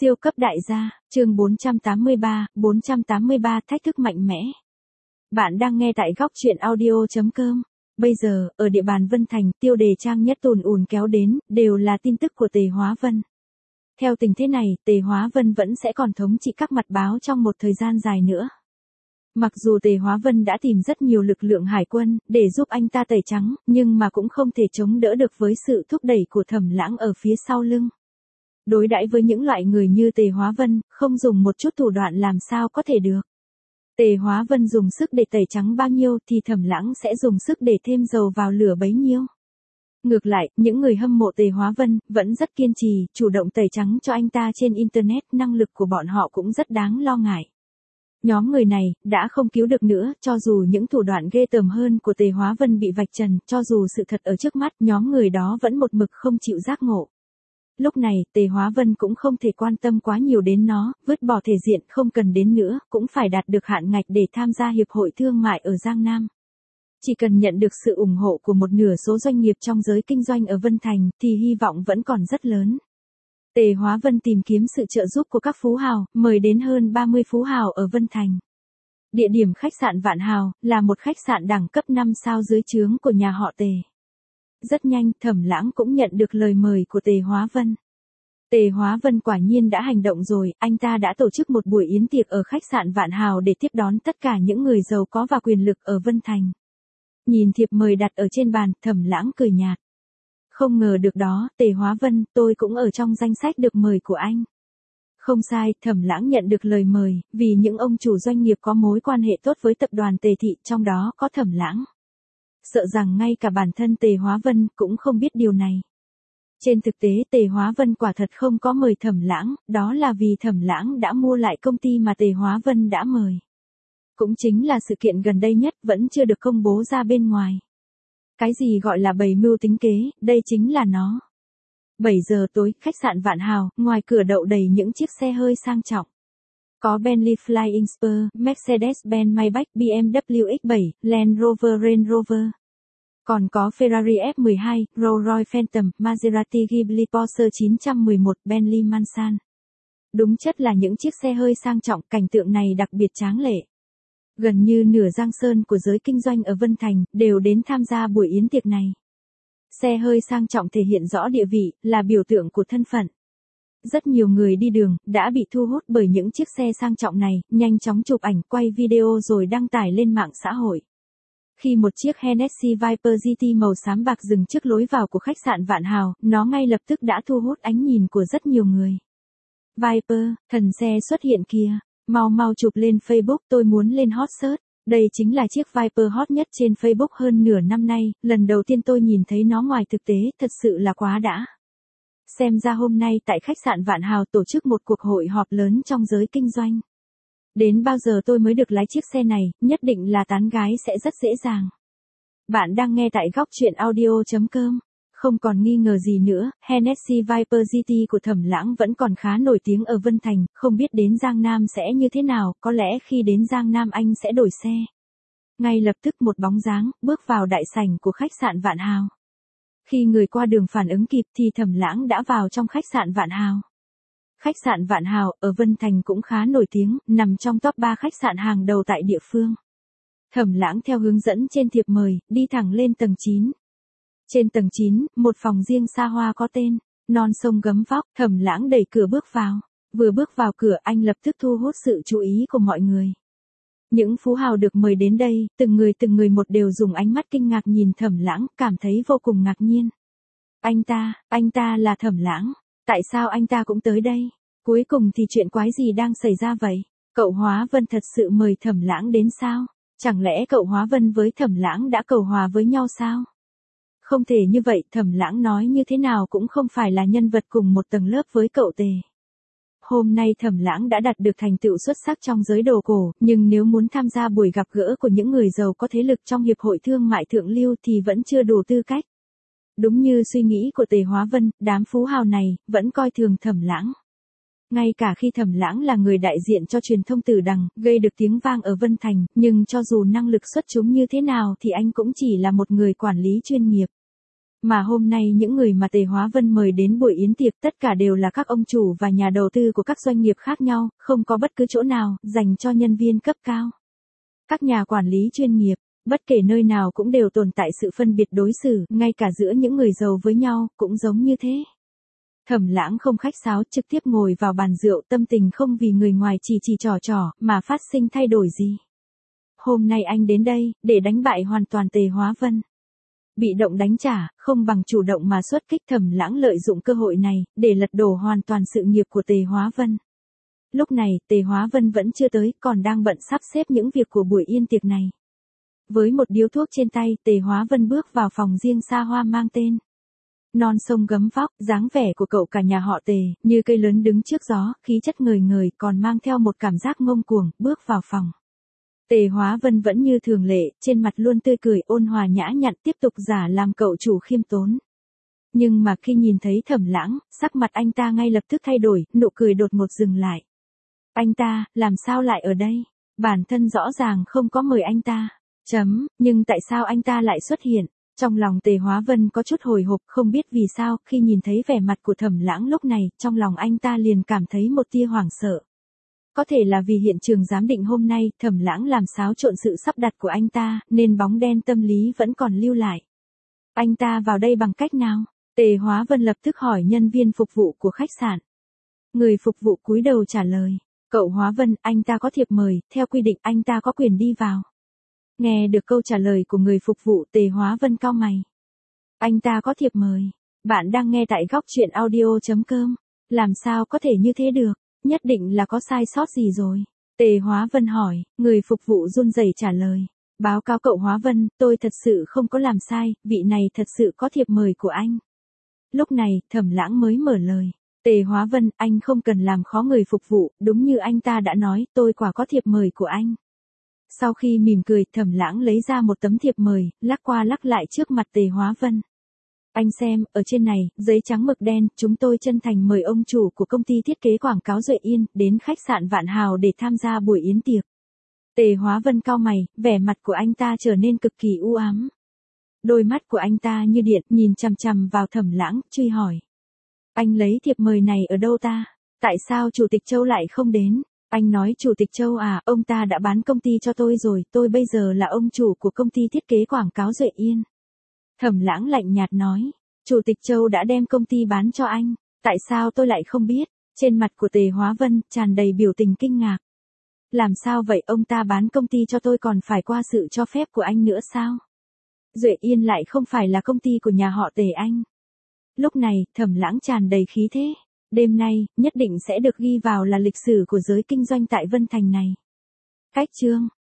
Siêu cấp đại gia, chương 483 thách thức mạnh mẽ. Bạn đang nghe tại góc truyện audio.com. Bây giờ, ở địa bàn Vân Thành, tiêu đề trang nhất ùn ùn kéo đến, đều là tin tức của Tề Hóa Vân. Theo tình thế này, Tề Hóa Vân vẫn sẽ còn thống trị các mặt báo trong một thời gian dài nữa. Mặc dù Tề Hóa Vân đã tìm rất nhiều lực lượng hải quân, để giúp anh ta tẩy trắng, nhưng mà cũng không thể chống đỡ được với sự thúc đẩy của Thẩm Lãng ở phía sau lưng. Đối đãi với những loại người như Tề Hóa Vân, không dùng một chút thủ đoạn làm sao có thể được. Tề Hóa Vân dùng sức để tẩy trắng bao nhiêu thì Thẩm Lãng sẽ dùng sức để thêm dầu vào lửa bấy nhiêu. Ngược lại, những người hâm mộ Tề Hóa Vân vẫn rất kiên trì, chủ động tẩy trắng cho anh ta trên Internet, năng lực của bọn họ cũng rất đáng lo ngại. Nhóm người này đã không cứu được nữa, cho dù những thủ đoạn ghê tởm hơn của Tề Hóa Vân bị vạch trần, cho dù sự thật ở trước mắt, nhóm người đó vẫn một mực không chịu giác ngộ. Lúc này, Tề Hóa Vân cũng không thể quan tâm quá nhiều đến nó, vứt bỏ thể diện không cần đến nữa, cũng phải đạt được hạn ngạch để tham gia hiệp hội thương mại ở Giang Nam. Chỉ cần nhận được sự ủng hộ của một nửa số doanh nghiệp trong giới kinh doanh ở Vân Thành, thì hy vọng vẫn còn rất lớn. Tề Hóa Vân tìm kiếm sự trợ giúp của các phú hào, mời đến hơn 30 phú hào ở Vân Thành. Địa điểm khách sạn Vạn Hào, là một khách sạn đẳng cấp 5 sao dưới trướng của nhà họ Tề. Rất nhanh, Thẩm Lãng cũng nhận được lời mời của Tề Hóa Vân. Tề Hóa Vân quả nhiên đã hành động rồi, anh ta đã tổ chức một buổi yến tiệc ở khách sạn Vạn Hào để tiếp đón tất cả những người giàu có và quyền lực ở Vân Thành. Nhìn thiệp mời đặt ở trên bàn, Thẩm Lãng cười nhạt. Không ngờ được đó, Tề Hóa Vân, tôi cũng ở trong danh sách được mời của anh. Không sai, Thẩm Lãng nhận được lời mời, vì những ông chủ doanh nghiệp có mối quan hệ tốt với tập đoàn Tề Thị, trong đó có Thẩm Lãng. Sợ rằng ngay cả bản thân Tề Hóa Vân cũng không biết điều này. Trên thực tế, Tề Hóa Vân quả thật không có mời Thẩm Lãng, đó là vì Thẩm Lãng đã mua lại công ty mà Tề Hóa Vân đã mời. Cũng chính là sự kiện gần đây nhất vẫn chưa được công bố ra bên ngoài. Cái gì gọi là bày mưu tính kế, đây chính là nó. 7 giờ tối, khách sạn Vạn Hào, ngoài cửa đậu đầy những chiếc xe hơi sang trọng. Có Bentley Flying Spur, Mercedes-Benz Maybach, BMW X7, Land Rover Range Rover. Còn có Ferrari F12, Rolls-Royce Phantom, Maserati Ghibli, Porsche 911, Bentley Mansan. Đúng chất là những chiếc xe hơi sang trọng, cảnh tượng này đặc biệt tráng lệ. Gần như nửa Giang Sơn của giới kinh doanh ở Vân Thành đều đến tham gia buổi yến tiệc này. Xe hơi sang trọng thể hiện rõ địa vị, là biểu tượng của thân phận. Rất nhiều người đi đường đã bị thu hút bởi những chiếc xe sang trọng này, nhanh chóng chụp ảnh, quay video rồi đăng tải lên mạng xã hội. Khi một chiếc Hennessy Viper GT màu xám bạc dừng trước lối vào của khách sạn Vạn Hào, nó ngay lập tức đã thu hút ánh nhìn của rất nhiều người. Viper, thần xe xuất hiện kìa, mau chụp lên Facebook, tôi muốn lên hot search. Đây chính là chiếc Viper hot nhất trên Facebook hơn nửa năm nay, lần đầu tiên tôi nhìn thấy nó ngoài thực tế, thật sự là quá đã. Xem ra hôm nay tại khách sạn Vạn Hào tổ chức một cuộc hội họp lớn trong giới kinh doanh. Đến bao giờ tôi mới được lái chiếc xe này, nhất định là tán gái sẽ rất dễ dàng. Bạn đang nghe tại góc truyện audio.com. Không còn nghi ngờ gì nữa, Hennessy Viper GT của Thẩm Lãng vẫn còn khá nổi tiếng ở Vân Thành, không biết đến Giang Nam sẽ như thế nào, có lẽ khi đến Giang Nam anh sẽ đổi xe. Ngay lập tức một bóng dáng, bước vào đại sảnh của khách sạn Vạn Hào. Khi người qua đường phản ứng kịp thì Thẩm Lãng đã vào trong khách sạn Vạn Hào. Khách sạn Vạn Hào ở Vân Thành cũng khá nổi tiếng, nằm trong top 3 khách sạn hàng đầu tại địa phương. Thẩm Lãng theo hướng dẫn trên thiệp mời, đi thẳng lên tầng 9. Trên tầng 9, một phòng riêng xa hoa có tên, non sông gấm vóc, Thẩm Lãng đẩy cửa bước vào. Vừa bước vào cửa anh lập tức thu hút sự chú ý của mọi người. Những phú hào được mời đến đây, từng người một đều dùng ánh mắt kinh ngạc nhìn Thẩm Lãng, cảm thấy vô cùng ngạc nhiên. Anh ta là Thẩm Lãng. Tại sao anh ta cũng tới đây? Cuối cùng thì chuyện quái gì đang xảy ra vậy? Cậu Hóa Vân thật sự mời Thẩm Lãng đến sao? Chẳng lẽ cậu Hóa Vân với Thẩm Lãng đã cầu hòa với nhau sao? Không thể như vậy, Thẩm Lãng nói như thế nào cũng không phải là nhân vật cùng một tầng lớp với cậu Tề. Hôm nay Thẩm Lãng đã đạt được thành tựu xuất sắc trong giới đồ cổ, nhưng nếu muốn tham gia buổi gặp gỡ của những người giàu có thế lực trong hiệp hội thương mại thượng lưu thì vẫn chưa đủ tư cách. Đúng như suy nghĩ của Tề Hóa Vân, đám phú hào này vẫn coi thường Thẩm Lãng. Ngay cả khi Thẩm Lãng là người đại diện cho truyền thông Tử Đằng, gây được tiếng vang ở Vân Thành, nhưng cho dù năng lực xuất chúng như thế nào thì anh cũng chỉ là một người quản lý chuyên nghiệp. Mà hôm nay những người mà Tề Hóa Vân mời đến buổi yến tiệc tất cả đều là các ông chủ và nhà đầu tư của các doanh nghiệp khác nhau, không có bất cứ chỗ nào dành cho nhân viên cấp cao. Các nhà quản lý chuyên nghiệp, bất kể nơi nào cũng đều tồn tại sự phân biệt đối xử, ngay cả giữa những người giàu với nhau, cũng giống như thế. Thẩm Lãng không khách sáo, trực tiếp ngồi vào bàn rượu, tâm tình không vì người ngoài chỉ trò, mà phát sinh thay đổi gì. Hôm nay anh đến đây, để đánh bại hoàn toàn Tề Hóa Vân. Bị động đánh trả, không bằng chủ động mà xuất kích. Thẩm Lãng lợi dụng cơ hội này, để lật đổ hoàn toàn sự nghiệp của Tề Hóa Vân. Lúc này, Tề Hóa Vân vẫn chưa tới, còn đang bận sắp xếp những việc của buổi yến tiệc này. Với một điếu thuốc trên tay, Tề Hóa Vân bước vào phòng riêng xa hoa mang tên Non Sông Gấm Vóc. Dáng vẻ của cậu cả nhà họ Tề, như cây lớn đứng trước gió, khí chất ngời ngời, còn mang theo một cảm giác ngông cuồng, bước vào phòng. Tề Hóa Vân vẫn như thường lệ, trên mặt luôn tươi cười, ôn hòa nhã nhặn, tiếp tục giả làm cậu chủ khiêm tốn. Nhưng mà khi nhìn thấy Thẩm Lãng, sắc mặt anh ta ngay lập tức thay đổi, nụ cười đột ngột dừng lại. Anh ta, làm sao lại ở đây? Bản thân rõ ràng không có mời anh ta. Nhưng tại sao anh ta lại xuất hiện? Trong lòng Tề Hóa Vân có chút hồi hộp, không biết vì sao, khi nhìn thấy vẻ mặt của Thẩm Lãng lúc này, trong lòng anh ta liền cảm thấy một tia hoảng sợ. Có thể là vì hiện trường giám định hôm nay, Thẩm Lãng làm xáo trộn sự sắp đặt của anh ta, nên bóng đen tâm lý vẫn còn lưu lại. Anh ta vào đây bằng cách nào? Tề Hóa Vân lập tức hỏi nhân viên phục vụ của khách sạn. Người phục vụ cúi đầu trả lời. Cậu Hóa Vân, anh ta có thiệp mời, theo quy định anh ta có quyền đi vào. Nghe được câu trả lời của người phục vụ, Tề Hóa Vân cau mày. Anh ta có thiệp mời. Bạn đang nghe tại góc truyện audio.com. Làm sao có thể như thế được? Nhất định là có sai sót gì rồi. Tề Hóa Vân hỏi, người phục vụ run rẩy trả lời. Báo cáo cậu Hóa Vân, tôi thật sự không có làm sai, vị này thật sự có thiệp mời của anh. Lúc này, Thẩm Lãng mới mở lời. Tề Hóa Vân, anh không cần làm khó người phục vụ, đúng như anh ta đã nói, tôi quả có thiệp mời của anh. Sau khi mỉm cười, Thẩm Lãng lấy ra một tấm thiệp mời, lắc qua lắc lại trước mặt Tề Hóa Vân. Anh xem, ở trên này, giấy trắng mực đen, chúng tôi chân thành mời ông chủ của công ty thiết kế quảng cáo Duệ Yên, đến khách sạn Vạn Hào để tham gia buổi yến tiệc. Tề Hóa Vân cau mày, vẻ mặt của anh ta trở nên cực kỳ u ám. Đôi mắt của anh ta như điện, nhìn chằm chằm vào Thẩm Lãng, truy hỏi. Anh lấy thiệp mời này ở đâu ta? Tại sao Chủ tịch Châu lại không đến? Anh nói Chủ tịch Châu à, ông ta đã bán công ty cho tôi rồi, tôi bây giờ là ông chủ của công ty thiết kế quảng cáo Duệ Yên. Thẩm Lãng lạnh nhạt nói, Chủ tịch Châu đã đem công ty bán cho anh, tại sao tôi lại không biết? Trên mặt của Tề Hóa Vân tràn đầy biểu tình kinh ngạc. Làm sao vậy, ông ta bán công ty cho tôi còn phải qua sự cho phép của anh nữa sao? Duệ Yên lại không phải là công ty của nhà họ Tề anh. Lúc này, Thẩm Lãng tràn đầy khí thế. Đêm nay, nhất định sẽ được ghi vào là lịch sử của giới kinh doanh tại Vân Thành này. Cách chương